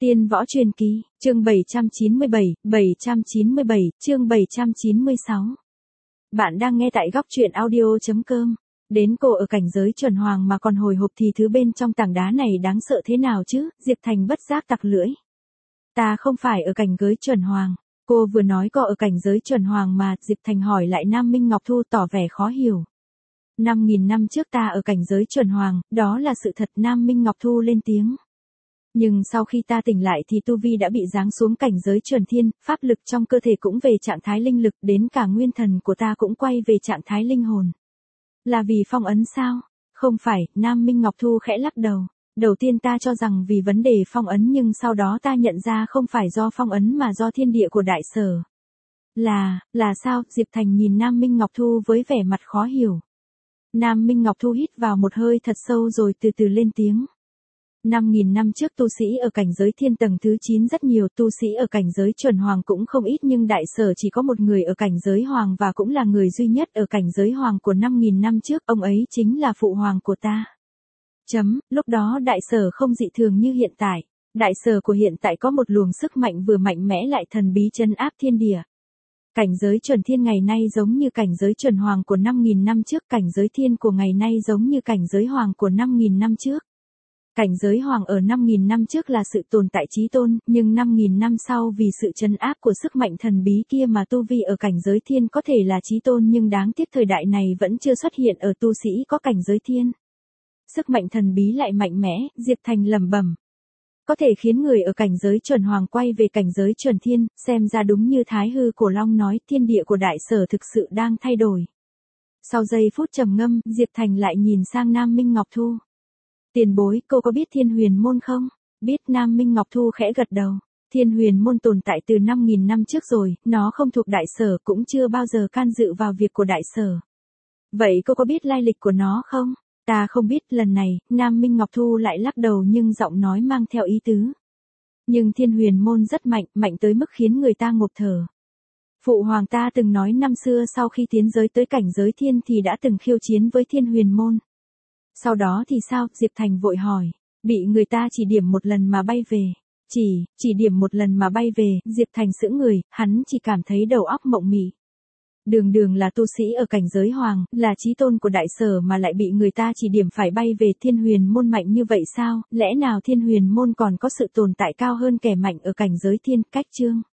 Tiên Võ Truyền Kỳ, chương 797, chương 796. Bạn đang nghe tại góc truyện audio.com. Đến cô ở cảnh giới chuẩn hoàng mà còn hồi hộp thì thứ bên trong tảng đá này đáng sợ thế nào chứ? Diệp Thành bất giác tặc lưỡi. Ta không phải ở cảnh giới chuẩn hoàng. Cô vừa nói cô ở cảnh giới chuẩn hoàng mà. Diệp Thành hỏi lại Nam Minh Ngọc Thu tỏ vẻ khó hiểu. 5.000 năm trước ta ở cảnh giới chuẩn hoàng, đó là sự thật. Nam Minh Ngọc Thu lên tiếng. Nhưng sau khi ta tỉnh lại thì tu vi đã bị giáng xuống cảnh giới chuẩn thiên, pháp lực trong cơ thể cũng về trạng thái linh lực, đến cả nguyên thần của ta cũng quay về trạng thái linh hồn. Là vì phong ấn sao? Không phải. Nam Minh Ngọc Thu khẽ lắc đầu. Đầu tiên ta cho rằng vì vấn đề phong ấn, nhưng sau đó ta nhận ra không phải do phong ấn mà do thiên địa của đại sở. Là sao? Diệp Thành nhìn Nam Minh Ngọc Thu với vẻ mặt khó hiểu. Nam Minh Ngọc Thu hít vào một hơi thật sâu rồi từ từ lên tiếng. 5.000 năm trước tu sĩ ở cảnh giới thiên tầng thứ 9 rất nhiều, tu sĩ ở cảnh giới chuẩn hoàng cũng không ít, nhưng đại sở chỉ có một người ở cảnh giới hoàng và cũng là người duy nhất ở cảnh giới hoàng của 5.000 năm trước, ông ấy chính là phụ hoàng của ta. Lúc đó đại sở không dị thường như hiện tại. Đại sở của hiện tại có một luồng sức mạnh vừa mạnh mẽ lại thần bí trấn áp thiên địa. Cảnh giới chuẩn thiên ngày nay giống như cảnh giới chuẩn hoàng của 5.000 năm trước, cảnh giới thiên của ngày nay giống như cảnh giới hoàng của 5.000 năm trước. Cảnh giới hoàng ở 5.000 năm trước là sự tồn tại chí tôn, nhưng 5.000 năm sau vì sự trấn áp của sức mạnh thần bí kia mà tu vi ở cảnh giới thiên có thể là chí tôn, nhưng đáng tiếc thời đại này vẫn chưa xuất hiện ở tu sĩ có cảnh giới thiên. Sức mạnh thần bí lại mạnh mẽ. Diệp Thành lẩm bẩm. Có thể khiến người ở cảnh giới chuẩn hoàng quay về cảnh giới chuẩn thiên, xem ra đúng như Thái Hư Cổ Long nói, thiên địa của đại sở thực sự đang thay đổi. Sau giây phút trầm ngâm, Diệp Thành lại nhìn sang Nam Minh Ngọc Thu. Tiền bối, cô có biết Thiên Huyền Môn không? Biết. Nam Minh Ngọc Thu khẽ gật đầu. Thiên Huyền Môn tồn tại từ 5.000 năm trước rồi, nó không thuộc đại sở, cũng chưa bao giờ can dự vào việc của đại sở. Vậy cô có biết lai lịch của nó không? Ta không biết. Lần này, Nam Minh Ngọc Thu lại lắc đầu nhưng giọng nói mang theo ý tứ. Nhưng Thiên Huyền Môn rất mạnh, mạnh tới mức khiến người ta ngộp thở. Phụ hoàng ta từng nói năm xưa sau khi tiến giới tới cảnh giới thiên thì đã từng khiêu chiến với Thiên Huyền Môn. Sau đó thì sao? Diệp Thành vội hỏi. Bị người ta chỉ điểm một lần mà bay về. Chỉ điểm một lần mà bay về. Diệp Thành sững người, hắn chỉ cảm thấy đầu óc mộng mị. Đường là tu sĩ ở cảnh giới hoàng, là chí tôn của đại sở mà lại bị người ta chỉ điểm phải bay về. Thiên Huyền Môn mạnh như vậy sao? Lẽ nào Thiên Huyền Môn còn có sự tồn tại cao hơn kẻ mạnh ở cảnh giới thiên? Cách chương